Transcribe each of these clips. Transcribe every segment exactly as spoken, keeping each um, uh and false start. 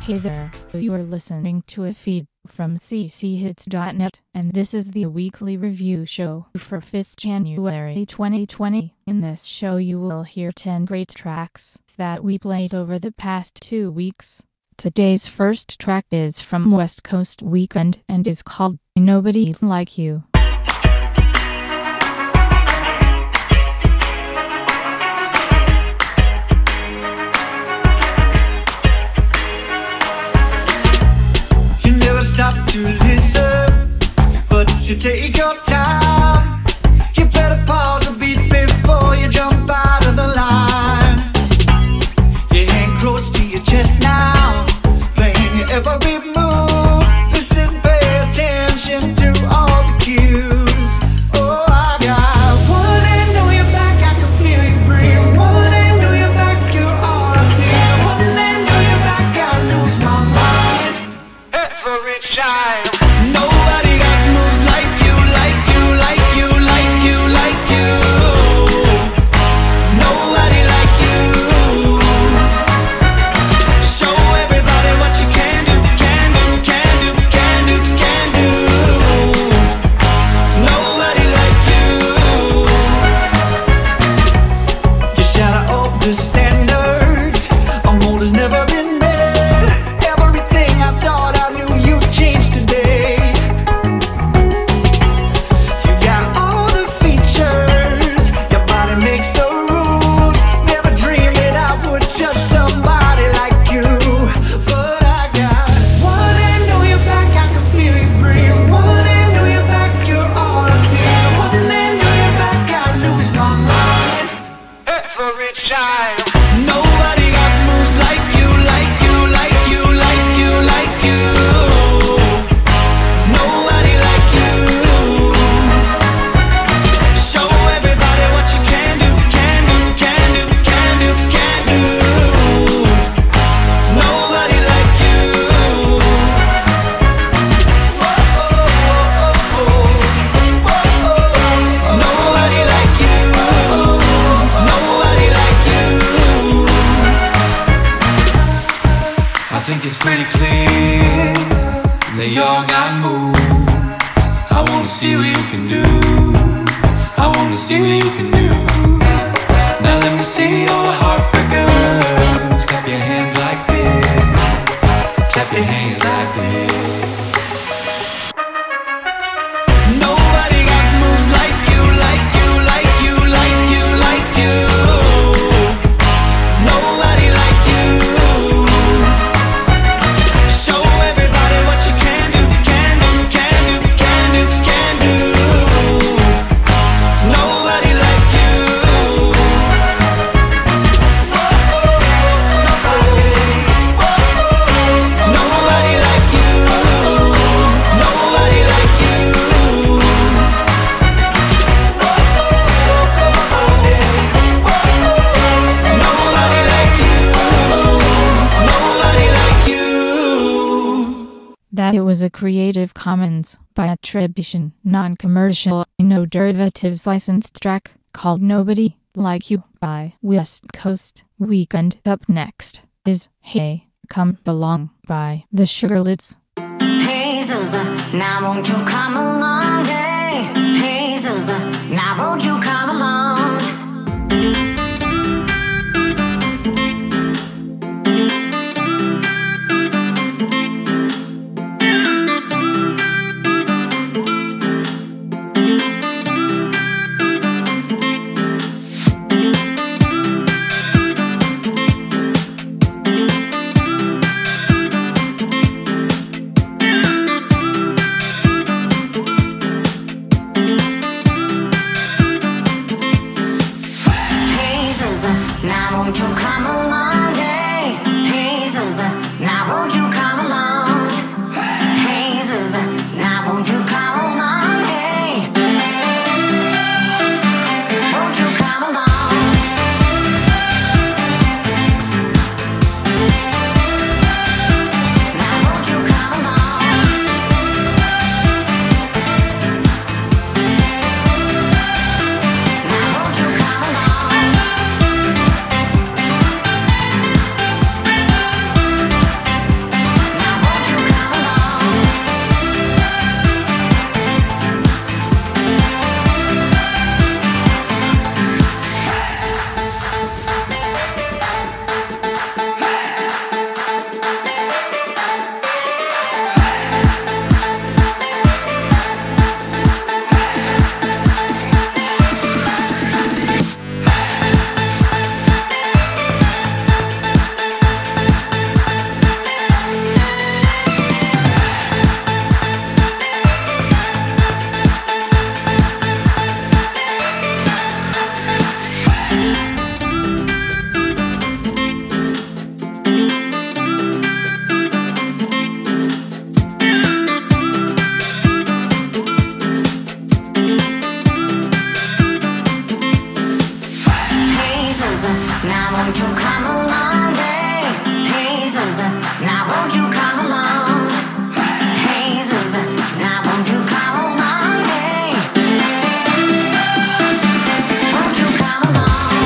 Hey there, you are listening to a feed from c c hits dot net, and this is the weekly review show for fifth January twenty twenty. In this show you will hear ten great tracks that we played over the past two weeks. Today's first track is from West Coast Weekend and is called Nobody Like You. Stop to listen, but you take your time. You better pause a beat before you jump out of the line. Your hand close to your chest now, playing your every move. Listen, pay attention to all the cues. Oh, I got one hand on your back, I can feel you breathe. One hand on your back, you're all I see. One hand on your back, I lose my mind every time. Nobody got moves like you, like you, like you, like you, like you. Nobody like you. Show everybody what you can do, can do, can do, can do, can do. Nobody like you. You shatter all the standards. A mold has never been made. Everything I thought I knew, you changed today. You got all the features, your body makes the rules. Never dreamed that I would touch somebody like you, but I got one hand on your back, I can feel you breathe. One hand on your back, you're all I see. One hand on your back, I lose my mind every time. Nobody got moves like you, like you, like you, like you, like you. Nobody like you. Show everybody what you can do, can do, can do, can do, can do. Nobody like you. Nobody like you. Nobody like you. I think it's pretty clear they all got moves. I wanna see what you can do. I wanna see what you can do. Now let me see all the heartbreakers. Clap your hands like this. Clap your hands like this. Nobody got moves like you, like you, like you, like you, like you. Nobody like you. Show everybody what you can do, can do, can do, can do, can do. Nobody like you. Nobody like you. Nobody like you. Nobody like you. Nobody like you. That it was a Creative Commons by attribution, non-commercial, no derivatives licensed track called Nobody Like You by West Coast Weekend. Up next is Hey, Come Along by the Sugarlids. Hey sister, now won't you come along? Hey, hey sister, now won't you come along? won't you come along? Hey, hey sister, now won't you come along? Hey sister, now won't you come along? Hey, won't you come along?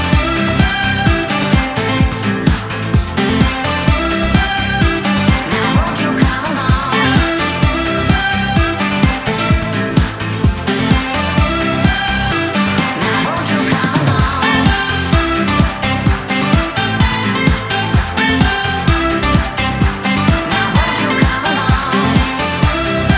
Now won't you come along? Now won't you come along? Now won't you come along?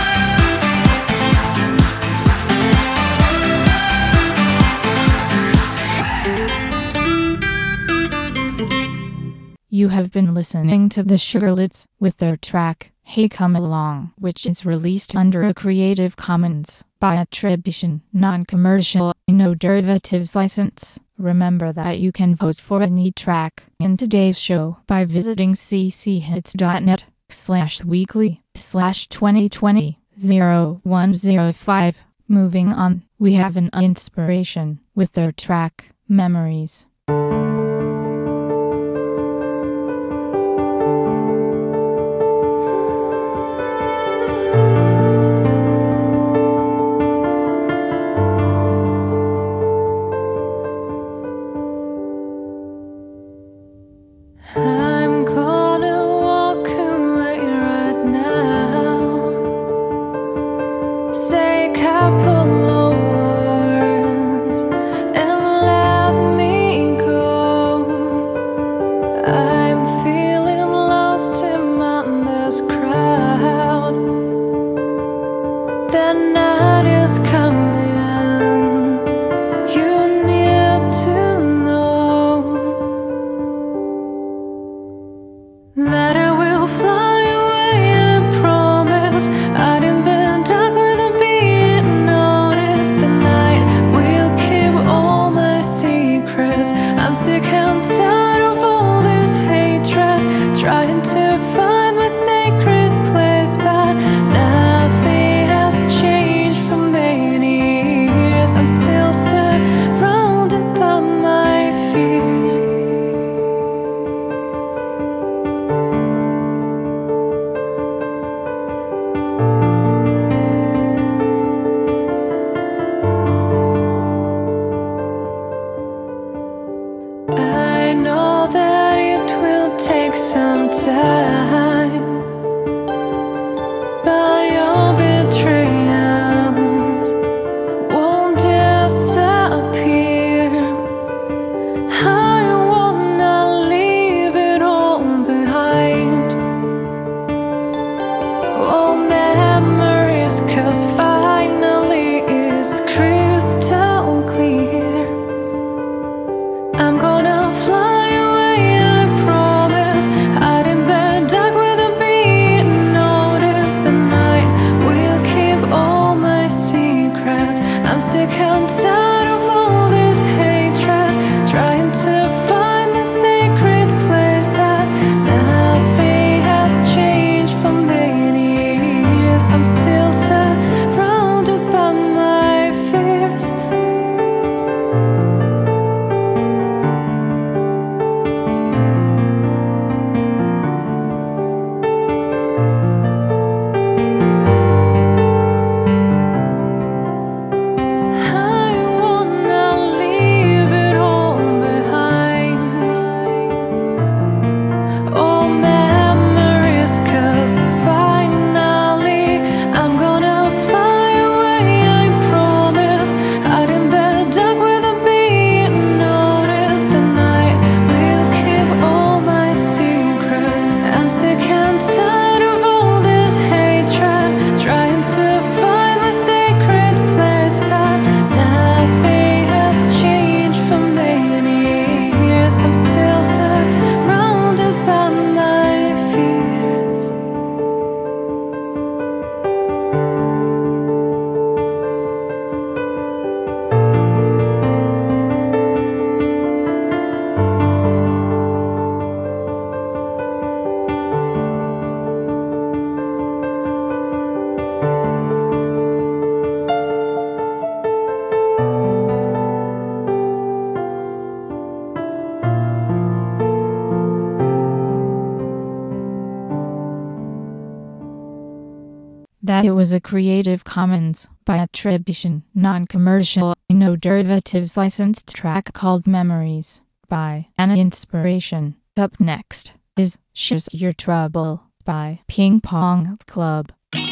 You have been listening to the Sugarlets with their track, Hey Come Along, which is released under a Creative Commons by attribution, non-commercial, no derivatives license. Remember that you can vote for any track in today's show by visiting cchits.net slash weekly slash 2020 0105. Moving on, we have an inspiration with their track, Memories. I'm gonna walk away right now. Say a couple of words and let me It was a Creative Commons by attribution, non-commercial, no derivatives licensed track called Memories by Anna Inspiration. Up next is She's Your Trouble by Ping Pong Club.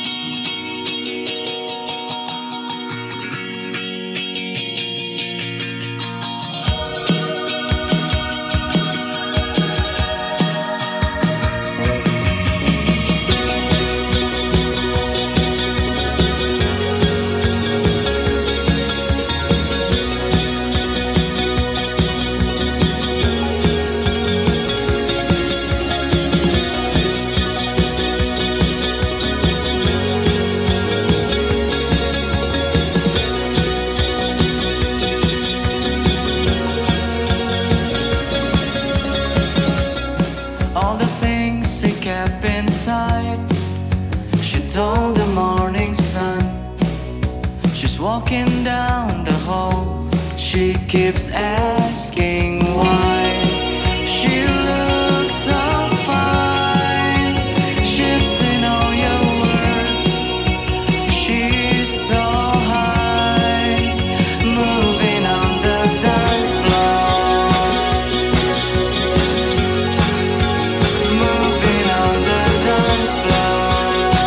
All the things she kept inside, she told the morning sun. She's walking down the hall, she keeps asking why. She looks so fine, shifting all your words. She's so high, moving on the dance floor, moving on the dance floor.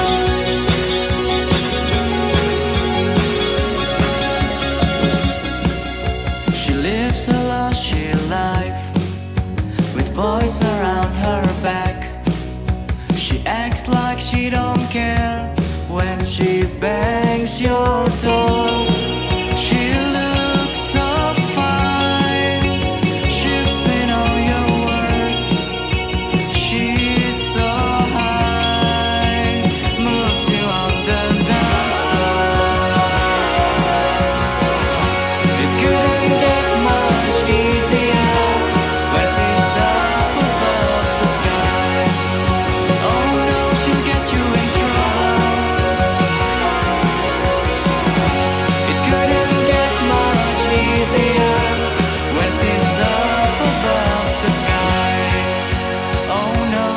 She lives a lushy life with boys around her back. She acts like she don't care when she bangs your door. She looks so fine, shifting all your words. She's so high, moves you on the dance floor. It couldn't get much easier when she's up above the sky. Oh no, she'll get you in trouble. It couldn't get much easier when she's up above the sky. Oh no.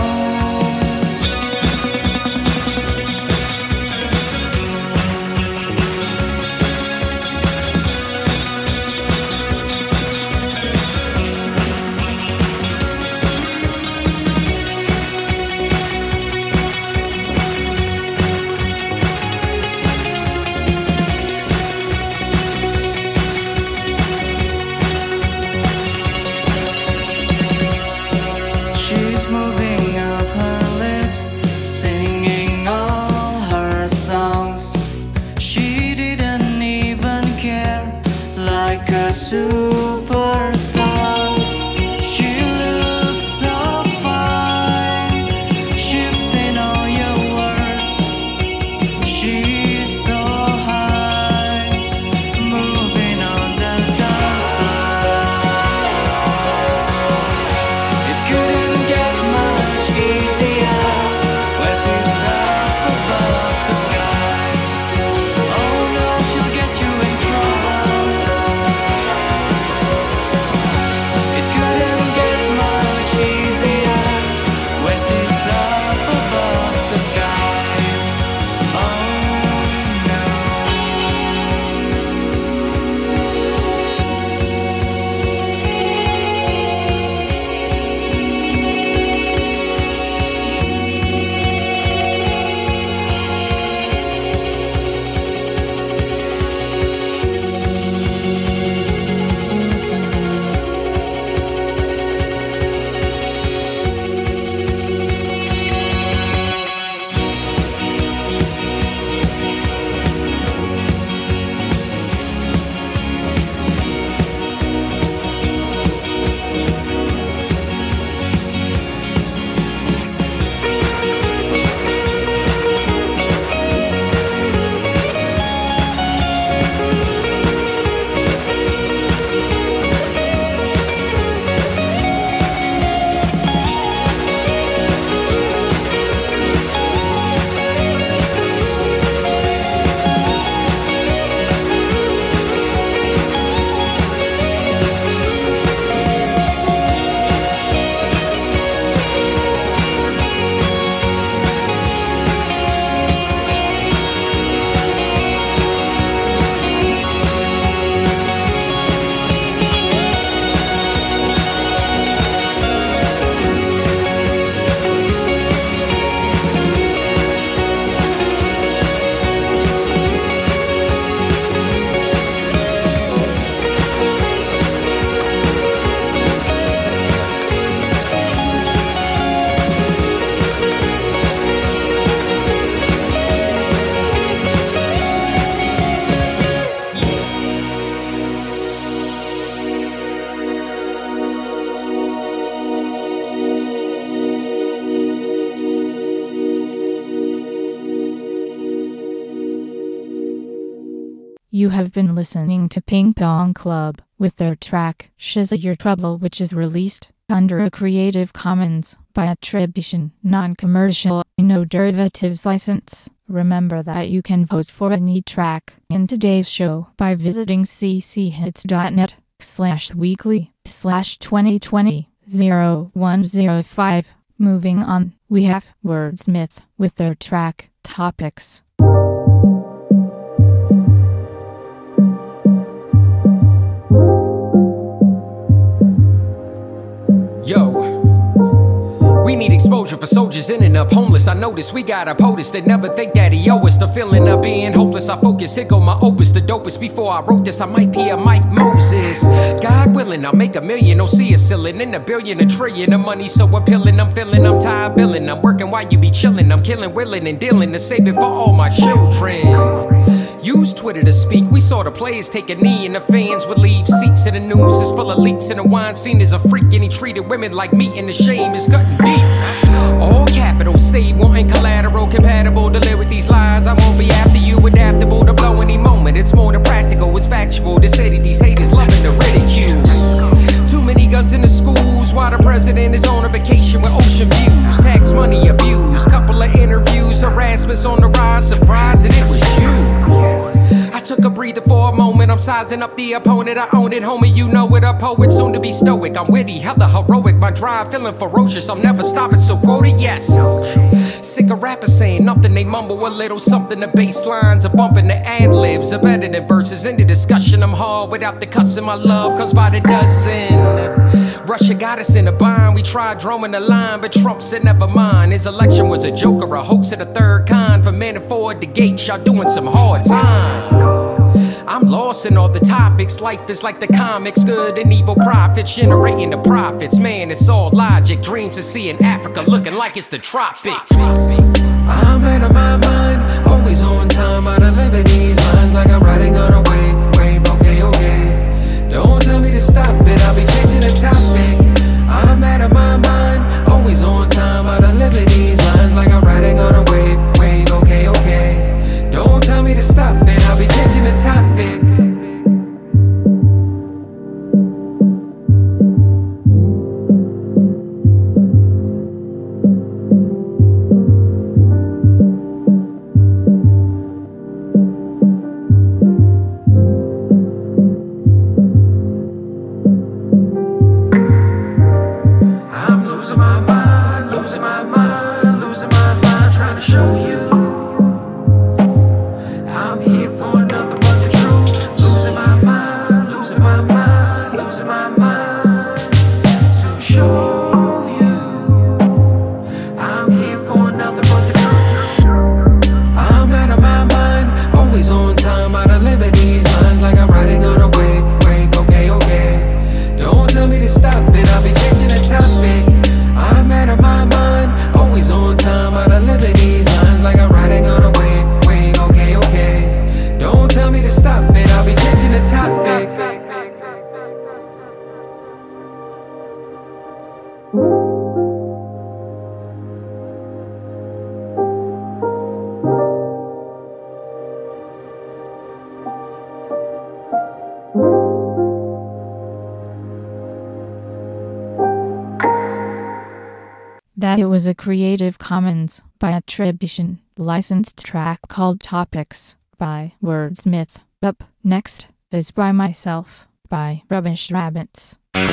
She's moving up her lips, singing all her songs. She didn't even care, like a superstar. She looks so fine, shifting all your words. She's so high, moving on the dance floor. It couldn't get much easier when she's up above the sky. Oh no, she'll get you in trouble. You have been listening to Ping Pong Club with their track Shizza Your Trouble, which is released under a Creative Commons by attribution, non-commercial, no derivatives license. Remember that you can vote for any track in today's show by visiting cchits.net slash weekly slash 2020 0105. Moving on, we have Wordsmith with their track Topics. Yo, we need exposure for soldiers in and up homeless. I notice we got a POTUS that never think that he owe us. The feeling of being hopeless, I focus, here go my opus, the dopest. Before I wrote this, I might be a Mike Moses. God willing, I'll make a million, don't see a ceiling. In a billion, a trillion, the money so appealing. I'm feeling, I'm tired billing, I'm working while you be chilling. I'm killing, willing, and dealing to save it for all my children. Use Twitter to speak. We saw the players take a knee and the fans would leave seats. And the news is full of leaks and the Weinstein is a freak and he treated women like meat and the shame is cutting deep. All capital, stay wanting collateral, compatible to live with these lies. I won't be after you, adaptable to blow any moment. It's more than practical, it's factual. The city, these haters loving the ridicule. Too many guns in the schools while the president is on a vacation with ocean views. Tax money abuse, couple of interviews, harassment's on the rise. Surprised that it was you. I took a breather for a moment, I'm sizing up the opponent. I own it, homie, you know it, a poet, soon to be stoic. I'm witty, hella heroic, my drive feeling ferocious. I'm never stopping, so quote it, yes. Sick of rappers saying nothing, they mumble a little something. The bass lines are bumping, the ad-libs are better than verses. In the discussion, I'm hard without the cussing my love, cause by the dozen. Russia got us in a bind, we tried drumming the line, but Trump said never mind. His election was a joke or a hoax of the third kind. For men afford the gate, y'all doing some hard times. I'm lost in all the topics, life is like the comics. Good and evil prophets, generating the profits. Man, it's all logic, dreams of seeing Africa looking like it's the tropics. I'm out of my mind, always on time. Out of living these lines like I'm riding on a wave, wave, okay, okay. Don't tell me to stop it, I'll be changing the topic. I'm out of my mind, always on time. Out of living these lines like I'm riding on a wave, wave, okay, okay. Don't tell me to stop it, I'll be changing the topic. That it was a Creative Commons by attribution licensed track called Topics by Wordsmith. Up next is By Myself by Rubbish Rabbits.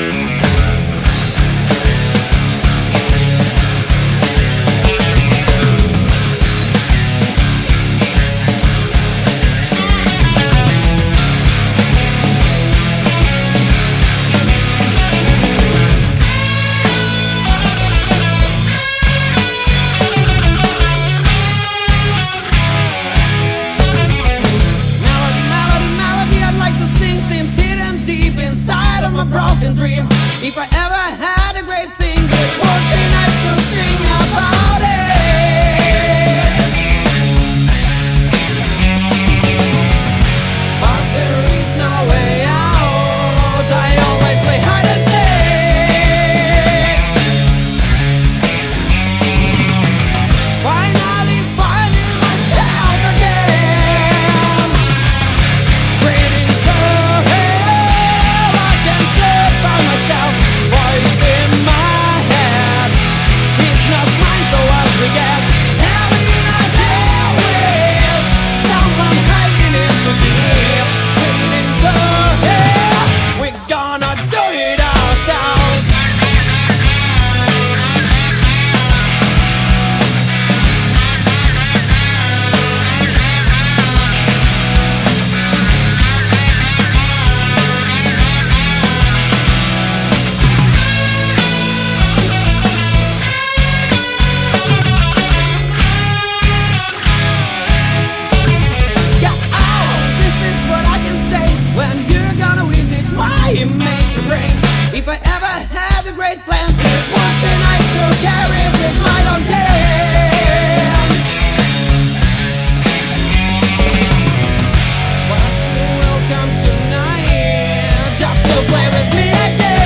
My broken dream. If I ever had a great thing, it would be nice to sing about it. But there is no way out. I always play hide and seek. Finally finding myself again. should bring. If I ever had a great plan, it would be nice to carry with my own hand. But you will come tonight just to play with me again.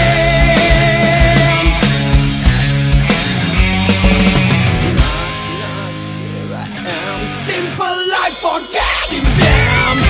Not, not here I am, simple like forgetting them.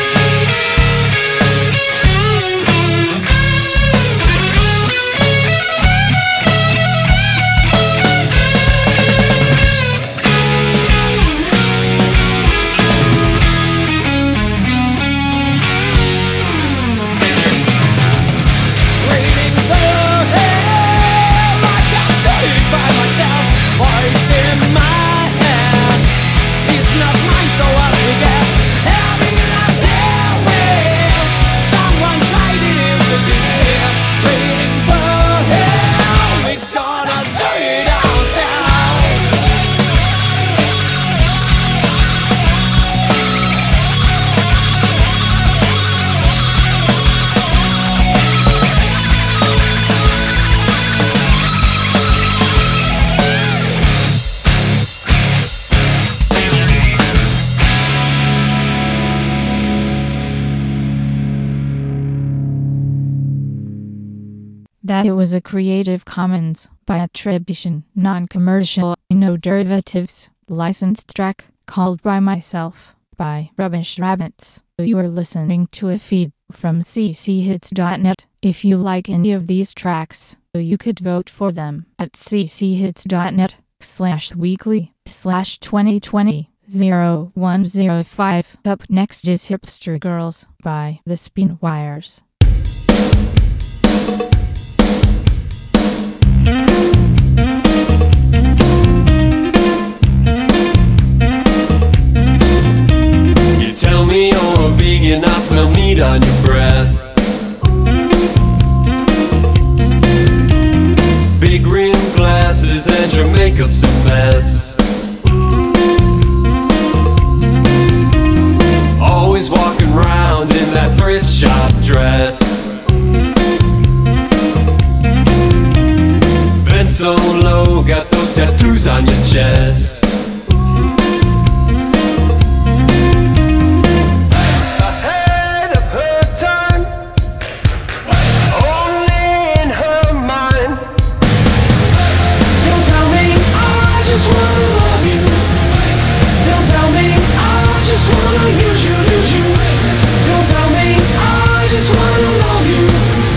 That it was a Creative Commons by attribution, non-commercial, no derivatives, licensed track called By Myself by Rubbish Rabbits. You are listening to a feed from c c hits dot net. If you like any of these tracks, you could vote for them at c c hits dot net slash weekly slash twenty twenty oh one oh five. Up next is Hipster Girls by The Spin Wires. You tell me you're a vegan, I smell meat on your breath. Big rim glasses and your makeup's a mess. Always walking round in that thrift shop dress. Bent so low, got those tattoos on your chest. Ahead of her time, only in her mind. Don't tell me I just wanna love you. Don't tell me I just wanna use you, use you. Don't tell me I just wanna love you.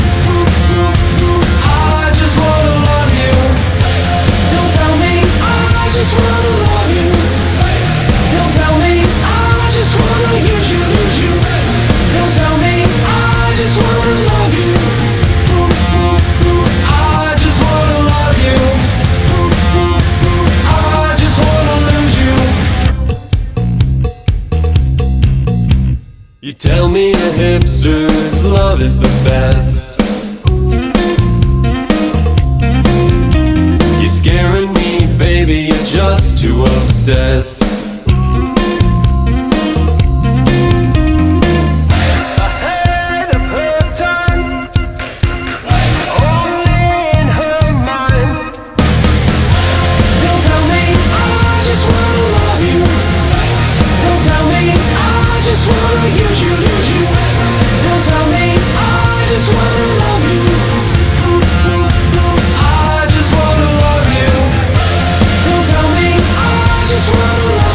I just wanna love you. Don't tell me I just wanna love you. Don't tell me I just wanna use you, use you. Don't tell me I just wanna love you. I just wanna love you. I just wanna lose you. You tell me a hipster's love is the best. You're scaring me, baby, you're just too obsessed. Ahead of her time, only in her mind. Don't tell me I just wanna love you. Don't tell me I just wanna use you, use you. Don't tell me I just wanna love you. I just wanna love you. Don't tell me I just wanna love you.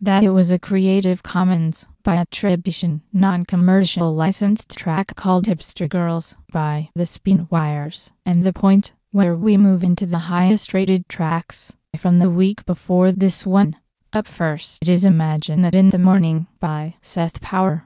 That it was a Creative Commons by attribution, non-commercial licensed track called Hipster Girls by The Spinwires, and the point where we move into the highest rated tracks from the week before this one. Up first it is Imagine That in the Morning by Seth Power.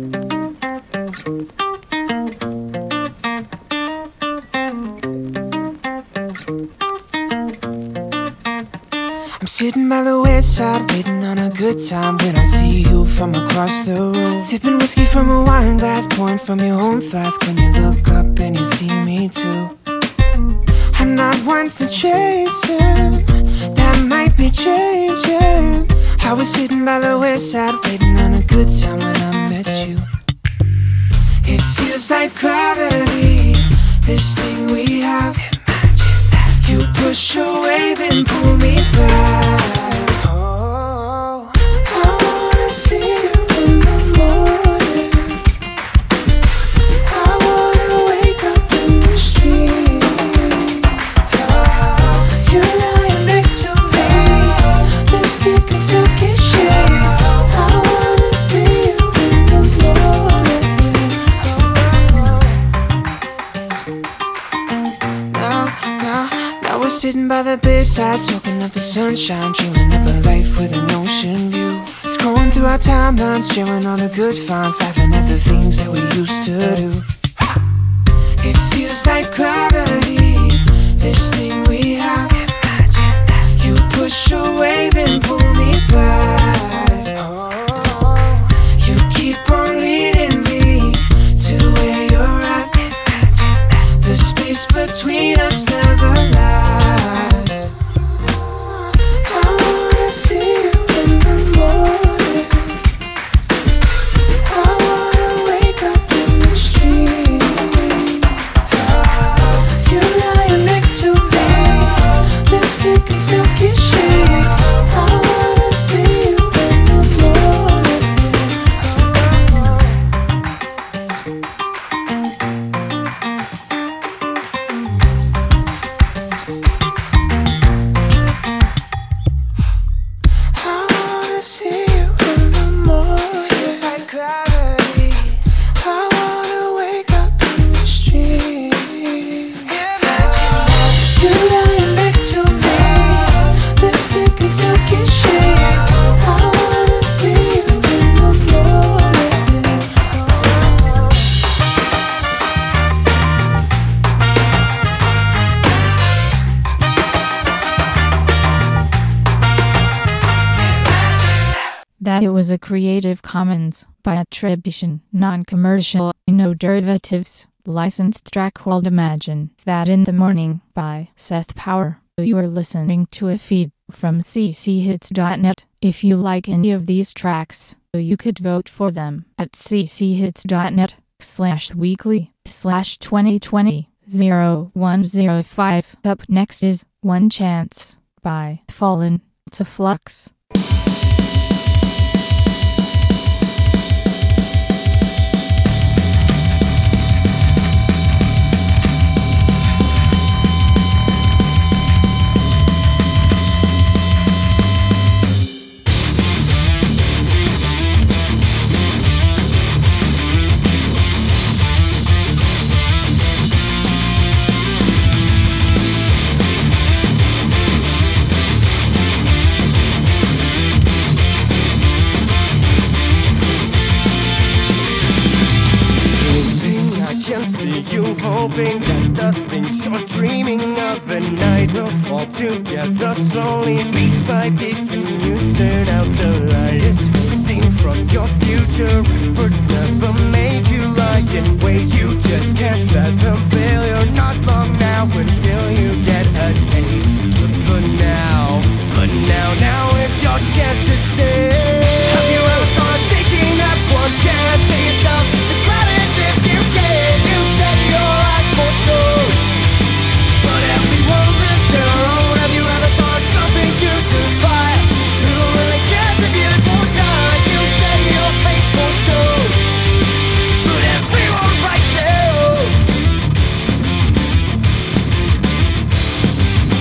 I'm sitting by the west side, waiting on a good time when I see you from across the room. Sipping whiskey from a wine glass, pouring from your own flask when you look up and you see me too. I'm not one for chasing, that might be changing. I was sitting by the west side, waiting on a good time when I met you. It feels like gravity, this thing we have. You push away, then pull me back. Oh, I wanna see you in the morning. I wanna wake up in the street. Oh, you lying next to me, lipstick and silky shades. I wanna see you in the morning. Now, now I was sitting by the bedside, soaking up the sunshine, dreaming up a life with an ocean view. Scrolling through our timelines, sharing all the good finds, laughing at the things that we used to do. It feels like gravity, this thing we have. You push away, then pull me back. Oh, you keep on leading me to where you're at. The space between us never lasts. That it was a Creative Commons by attribution, non-commercial, no derivatives, licensed track called Imagine That in the Morning by Seth Power. You are listening to a feed from c c hits dot net. If you like any of these tracks, you could vote for them at c c hits dot net slash weekly slash twenty twenty oh one oh five. Up next is One Chance by Fallen to Flux. You hoping that the things you're dreaming of at night will fall together slowly, piece by piece, when you turn out the light. It's fading from your future. Efforts never made you lie in ways you just can't fathom. Failure not long now until you get a taste. But now, but now, now it's your chance to say, have you ever thought of taking that one chance to yourself? To grab it if you can. You said your eyes won't show, but everyone lives their own. Have you ever thought of jumping through the fire? Who really cares if you won't die? You said your face won't show, but everyone right there.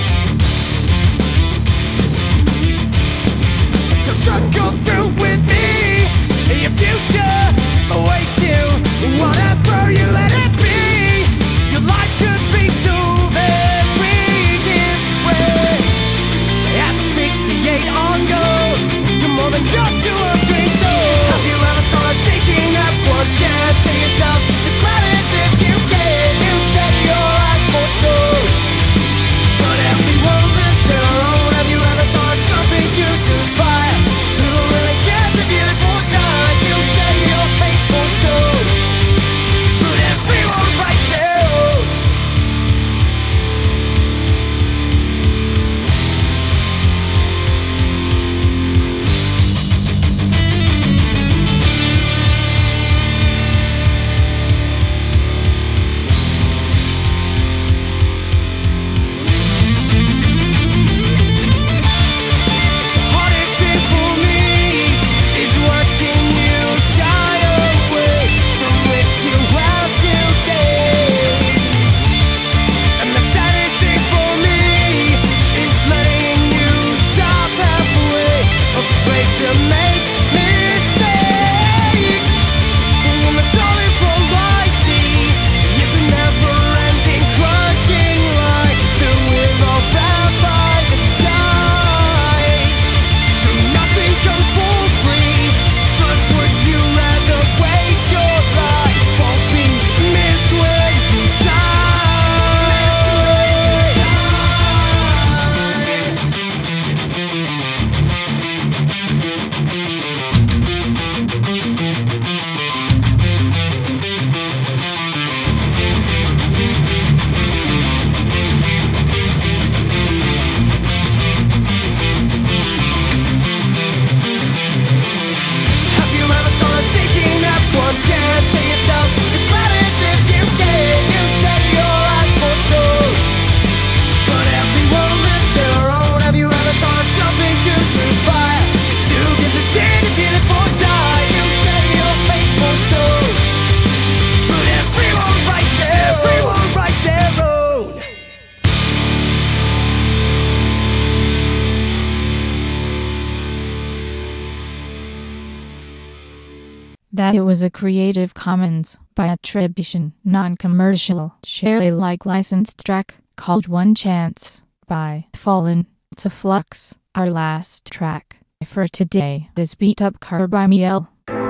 that it was a Creative Commons by attribution, non-commercial, share Alike licensed track called One Chance by Fallen to Flux. Our last track for today is Beat Up Car by Miel.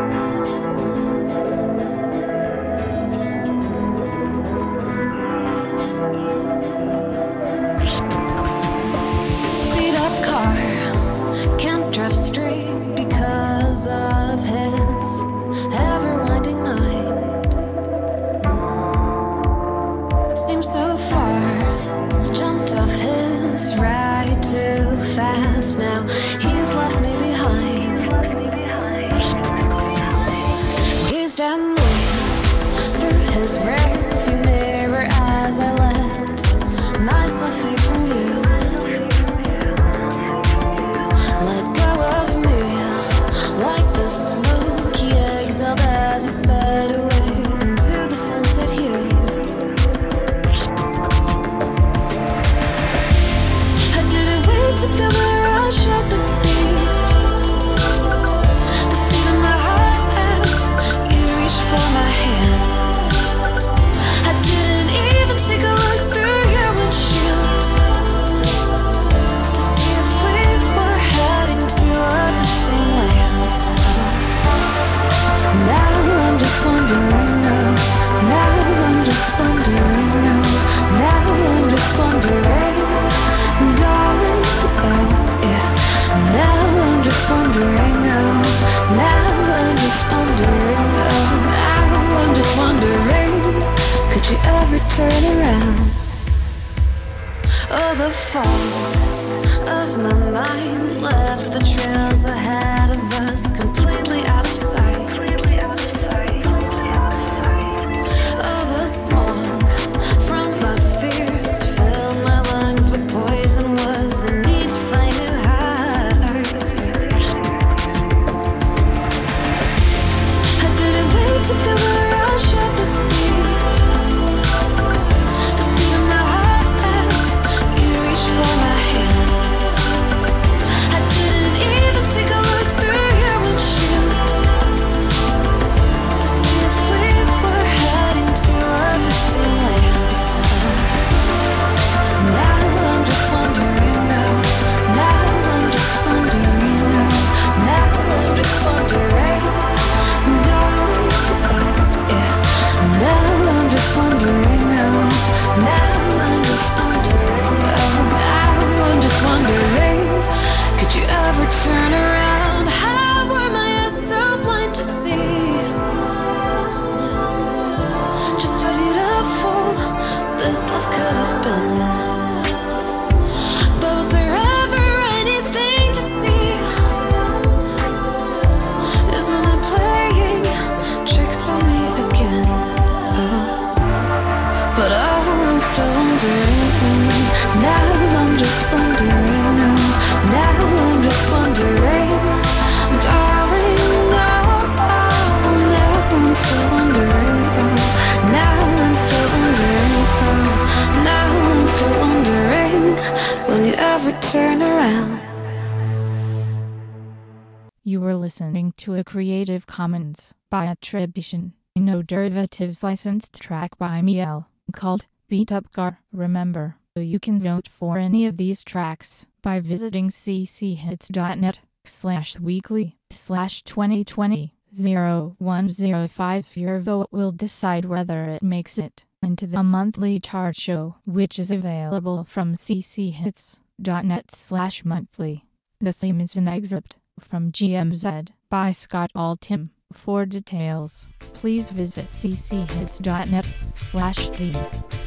Beat up car, can't drive straight because of his ever-winding mind. Seems so far, jumped off his ride too fast. Now he's left me behind. Gazed at me through his rearview mirror as I let myself fade from view. Let go of me like the smoke he exhaled as he sped away into the sunset hue. I didn't wait to feel the rush of the speed, the speed of my heart as you reached for my hand. I didn't even take a look through your windshield to see if we were heading toward the same lands. Now I'm just wondering, oh, now I'm just wondering, oh, now I'm just wondering, darling, oh, yeah. Now I'm just wondering, oh, now I'm just wondering, oh, now I'm just wondering, could you ever turn around? Oh, the fog of my mind left the trails ahead of us completely out of sight. Oh, the smoke from my fears filled my lungs with poison. Was the need to find new heights. I didn't wait to feel the rush of the speed, the speed of my heart as you reached for my hand. I didn't even take a look through your windshield to see if we were heading toward the same lands. Now I'm just wondering, oh, now I'm just wondering, oh, now I'm just wondering, darling, oh, yeah. Now I'm just wondering, oh, now I'm just wondering, oh, now I'm just wondering, could you ever turn around? How were my eyes so blind to see just how beautiful this love could have been? But was there ever anything to see? Is my mind playing tricks on me again? Oh. But oh, I'm still wondering. Now I'm just wondering. Oh, now I'm just wondering, darling. Oh, oh, now I'm still wondering. Oh, now I'm still wondering. Oh, now I'm still wondering, will you ever turn around? You were listening to a Creative Commons by attribution, no derivatives licensed track by Miel called Beat Up Car. Remember, you can vote for any of these tracks by visiting cchits.net slash weekly slash 2020 0105. Your vote will decide whether it makes it into the monthly chart show, which is available from cchits.net slash monthly. The theme is an excerpt from G M Z by Scott Altham. For details, please visit cchits.net slash theme.